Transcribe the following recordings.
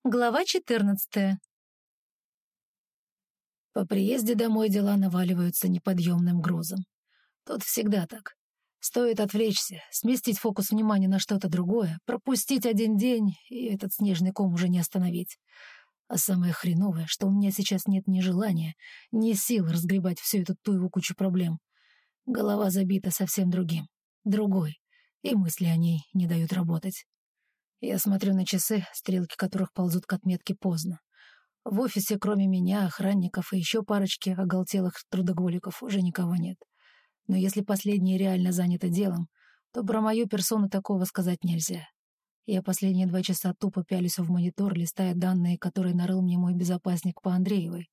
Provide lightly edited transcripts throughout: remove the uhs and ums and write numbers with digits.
Глава 14. По приезде домой дела наваливаются неподъемным грузом. Тут всегда так. Стоит отвлечься, сместить фокус внимания на что-то другое, пропустить один день, и этот снежный ком уже не остановить. А самое хреновое, что у меня сейчас нет ни желания, ни сил разгребать всю эту туеву кучу проблем. Голова забита совсем другим, другой, и мысли о ней не дают работать. Я смотрю на часы, стрелки которых ползут к отметке поздно. В офисе, кроме меня, охранников и еще парочки оголтелых трудоголиков, уже никого нет. Но если последние реально заняты делом, то про мою персону такого сказать нельзя. Я последние 2 часа тупо пялюсь в монитор, листая данные, которые нарыл мне мой безопасник по Андреевой.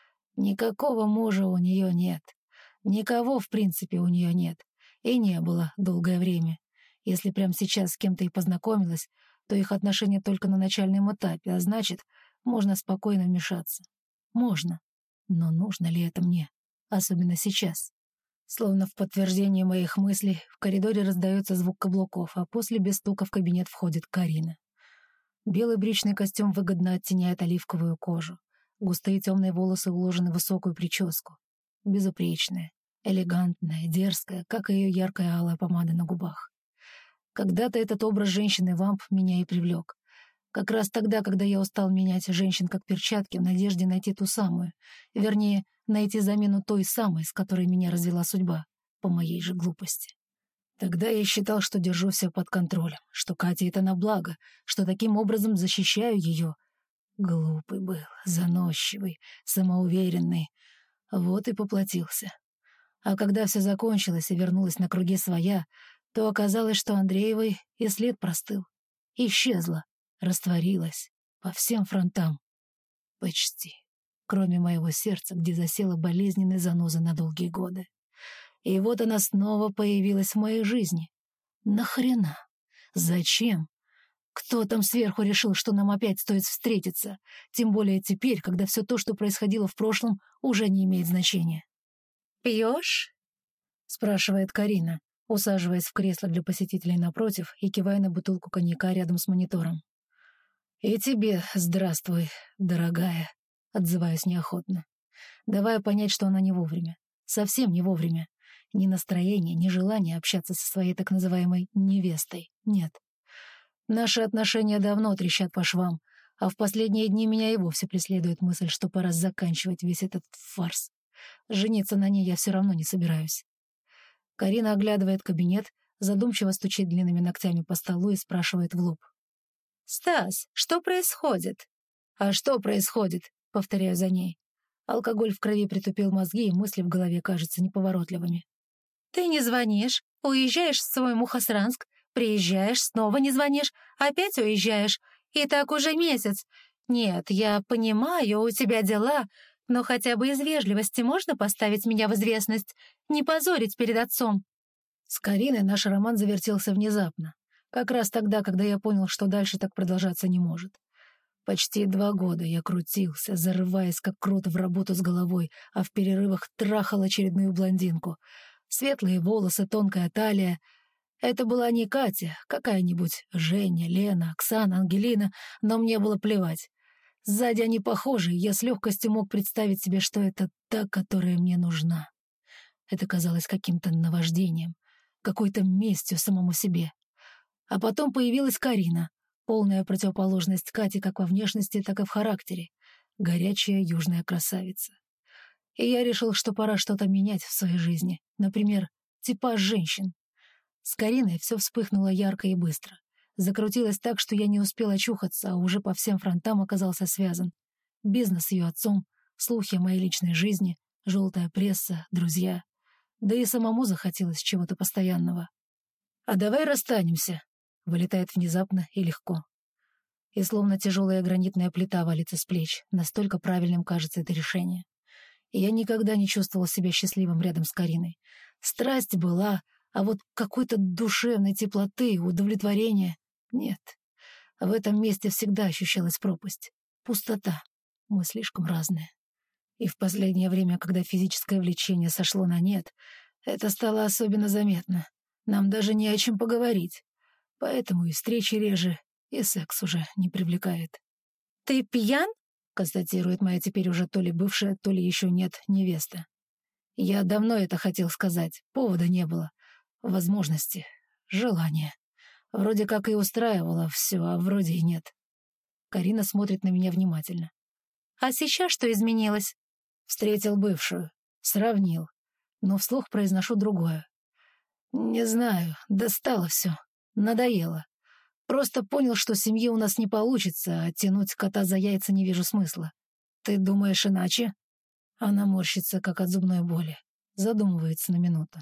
Никакого мужа у нее нет. Никого, в принципе, у нее нет. И не было долгое время. Если прямо сейчас с кем-то и познакомилась, то их отношения только на начальном этапе, а значит, можно спокойно вмешаться. Можно. Но нужно ли это мне? Особенно сейчас. Словно в подтверждение моих мыслей, в коридоре раздается звук каблуков, а после без стука в кабинет входит Карина. Белый брючный костюм выгодно оттеняет оливковую кожу. Густые темные волосы уложены в высокую прическу. Безупречная, элегантная, дерзкая, как и ее яркая алая помада на губах. Когда-то этот образ женщины-вамп меня и привлек. Как раз тогда, когда я устал менять женщин как перчатки в надежде найти ту самую, вернее, найти замену той самой, с которой меня развела судьба, по моей же глупости. Тогда я считал, что держу все под контролем, что Кате это на благо, что таким образом защищаю ее. Глупый был, заносчивый, самоуверенный. Вот и поплатился. А когда все закончилось и вернулась на круги своя, то оказалось, что Андреевой и след простыл. Исчезла, растворилась по всем фронтам. Почти. Кроме моего сердца, где засела болезненная заноза на долгие годы. И вот она снова появилась в моей жизни. Нахрена? Зачем? Кто там сверху решил, что нам опять стоит встретиться? Тем более теперь, когда все то, что происходило в прошлом, уже не имеет значения. «Пьешь?» — спрашивает Карина, усаживаясь в кресло для посетителей напротив и кивая на бутылку коньяка рядом с монитором. «И тебе здравствуй, дорогая», — отзываюсь неохотно, давая понять, что она не вовремя. Совсем не вовремя. Ни настроения, ни желания общаться со своей так называемой невестой. Нет. Наши отношения давно трещат по швам, а в последние дни меня и вовсе преследует мысль, что пора заканчивать весь этот фарс. Жениться на ней я все равно не собираюсь. Карина оглядывает кабинет, задумчиво стучит длинными ногтями по столу и спрашивает в лоб. «Стас, что происходит?» «А что происходит?» — повторяю за ней. Алкоголь в крови притупил мозги, и мысли в голове кажутся неповоротливыми. «Ты не звонишь, уезжаешь в свой Мухосранск, приезжаешь, снова не звонишь, опять уезжаешь, и так уже месяц. Нет, я понимаю, у тебя дела, но хотя бы из вежливости можно поставить меня в известность, не позорить перед отцом». С Кариной наш роман завертелся внезапно, как раз тогда, когда я понял, что дальше так продолжаться не может. Почти 2 года я крутился, зарываясь как крот в работу с головой, а в перерывах трахал очередную блондинку. Светлые волосы, тонкая талия. Это была не Катя, какая-нибудь Женя, Лена, Оксана, Ангелина, но мне было плевать. Сзади они похожи, и я с легкостью мог представить себе, что это та, которая мне нужна. Это казалось каким-то наваждением, какой-то местью самому себе. А потом появилась Карина, полная противоположность Кате как во внешности, так и в характере. Горячая южная красавица. И я решил, что пора что-то менять в своей жизни. Например, типаж женщин. С Кариной все вспыхнуло ярко и быстро. Закрутилось так, что я не успел очухаться, а уже по всем фронтам оказался связан. Бизнес с ее отцом, слухи о моей личной жизни, желтая пресса, друзья. Да и самому захотелось чего-то постоянного. «А давай расстанемся», — вылетает внезапно и легко. И словно тяжелая гранитная плита валится с плеч, настолько правильным кажется это решение. И я никогда не чувствовал себя счастливым рядом с Кариной. Страсть была, а вот какой-то душевной теплоты, удовлетворения нет. В этом месте всегда ощущалась пропасть, пустота. Мы слишком разные. И в последнее время, когда физическое влечение сошло на нет, это стало особенно заметно. Нам даже не о чем поговорить. Поэтому и встречи реже, и секс уже не привлекает. «Ты пьян?» — констатирует моя теперь уже то ли бывшая, то ли еще нет невеста. Я давно это хотел сказать, повода не было, возможности, желания. Вроде как и устраивало все, а вроде и нет. Карина смотрит на меня внимательно. «А сейчас что изменилось?» Встретил бывшую, сравнил, но вслух произношу другое. Не знаю, достало все, надоело. Просто понял, что семьи у нас не получится, а тянуть кота за яйца не вижу смысла. Ты думаешь иначе? Она морщится, как от зубной боли. Задумывается на минуту.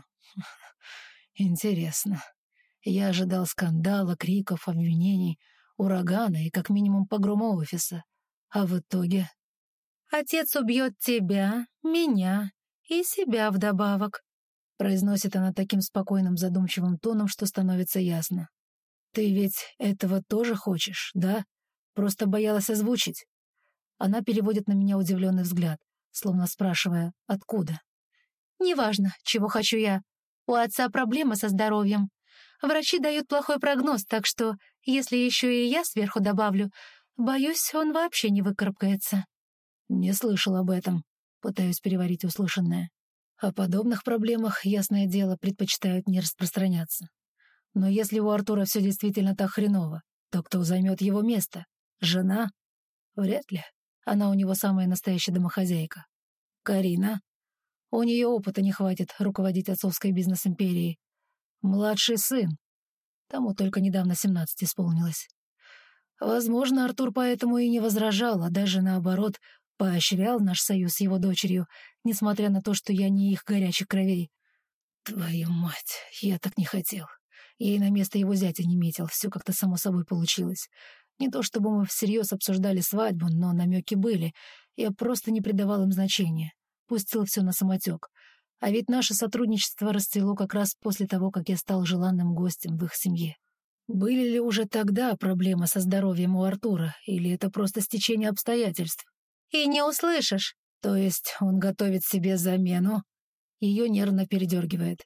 Интересно. Я ожидал скандала, криков, обвинений, урагана и как минимум погрома офиса. А в итоге... «Отец убьет тебя, меня и себя вдобавок», — произносит она таким спокойным задумчивым тоном, что становится ясно. «Ты ведь этого тоже хочешь, да? Просто боялась озвучить?» Она переводит на меня удивленный взгляд, словно спрашивая, откуда. «Неважно, чего хочу я. У отца проблема со здоровьем. Врачи дают плохой прогноз, так что, если еще и я сверху добавлю, боюсь, он вообще не выкарабкается». Не слышал об этом. Пытаюсь переварить услышанное. О подобных проблемах, ясное дело, предпочитают не распространяться. Но если у Артура все действительно так хреново, то кто займет его место? Жена? Вряд ли. Она у него самая настоящая домохозяйка. Карина? У нее опыта не хватит руководить отцовской бизнес-империей. Младший сын. Тому только недавно 17 исполнилось. Возможно, Артур поэтому и не возражал, а даже наоборот, поощрял наш союз с его дочерью, несмотря на то, что я не их горячих кровей. Твою мать, я так не хотел. Я и на место его зятя не метил, все как-то само собой получилось. Не то чтобы мы всерьез обсуждали свадьбу, но намеки были. Я просто не придавал им значения. Пустил все на самотек. А ведь наше сотрудничество расцвело как раз после того, как я стал желанным гостем в их семье. Были ли уже тогда проблемы со здоровьем у Артура, или это просто стечение обстоятельств? «И не услышишь». То есть он готовит себе замену? Ее нервно передергивает.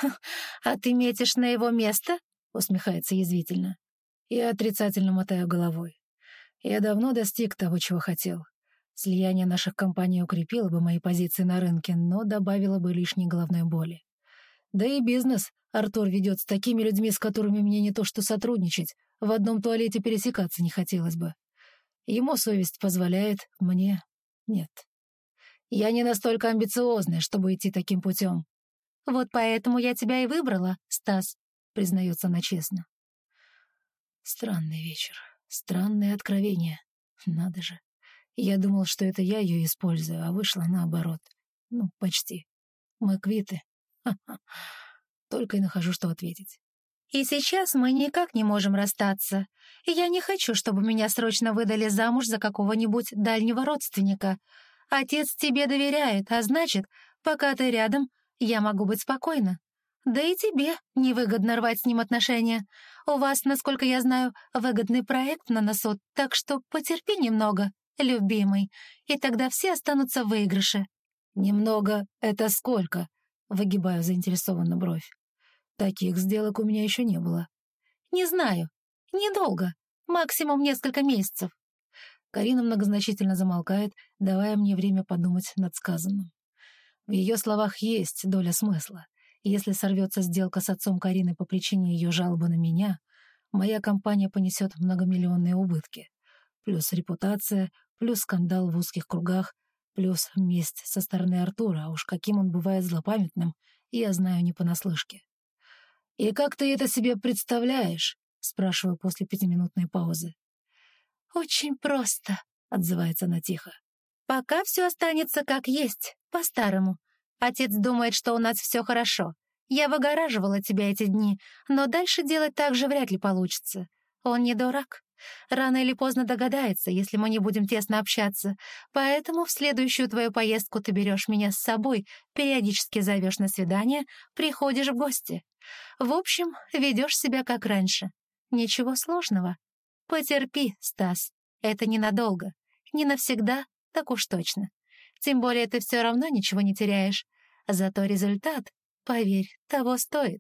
«А ты метишь на его место?» — усмехается язвительно. Я отрицательно мотаю головой. Я давно достиг того, чего хотел. Слияние наших компаний укрепило бы мои позиции на рынке, но добавило бы лишней головной боли. Да и бизнес Артур ведет с такими людьми, с которыми мне не то что сотрудничать, в одном туалете пересекаться не хотелось бы. Ему совесть позволяет, мне нет. Я не настолько амбициозная, чтобы идти таким путем. «Вот поэтому я тебя и выбрала, Стас», — признается она честно. Странный вечер, странные откровения. Надо же. Я думал, что это я ее использую, а вышло наоборот. Ну, почти. Мы квиты. Ха-ха. Только и нахожу, что ответить. «И сейчас мы никак не можем расстаться. И я не хочу, чтобы меня срочно выдали замуж за какого-нибудь дальнего родственника. Отец тебе доверяет, а значит, пока ты рядом, я могу быть спокойна. Да и тебе невыгодно рвать с ним отношения. У вас, насколько я знаю, выгодный проект на носу, так что потерпи немного, любимый, и тогда все останутся в выигрыше». «Немного — это сколько?» — выгибаю заинтересованно бровь. Таких сделок у меня еще не было. «Не знаю. Недолго. Максимум несколько месяцев». Карина многозначительно замолкает, давая мне время подумать над сказанным. В ее словах есть доля смысла. Если сорвется сделка с отцом Карины по причине ее жалобы на меня, моя компания понесет многомиллионные убытки. Плюс репутация, плюс скандал в узких кругах, плюс месть со стороны Артура, а уж каким он бывает злопамятным, я знаю не понаслышке. «И как ты это себе представляешь?» — спрашиваю после 5-минутной паузы. «Очень просто», — отзывается она тихо. «Пока все останется как есть, по-старому. Отец думает, что у нас все хорошо. Я выгораживала тебя эти дни, но дальше делать так же вряд ли получится. Он не дурак. Рано или поздно догадается, если мы не будем тесно общаться. Поэтому в следующую твою поездку ты берешь меня с собой, периодически зовешь на свидание, приходишь в гости. В общем, ведешь себя как раньше. Ничего сложного. Потерпи, Стас. Это ненадолго. Не навсегда, так уж точно. Тем более ты все равно ничего не теряешь. Зато результат, поверь, того стоит».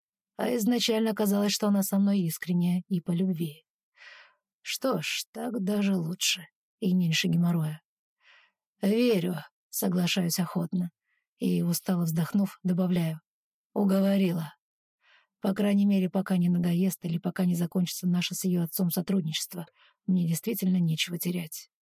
А изначально казалось, что она со мной искренняя и по любви. Что ж, так даже лучше. и меньше геморроя. «Верю», — соглашаюсь охотно. И, устало вздохнув, добавляю. «Уговорила. По крайней мере, пока не надоест или пока не закончится наше с ее отцом сотрудничество. Мне действительно нечего терять».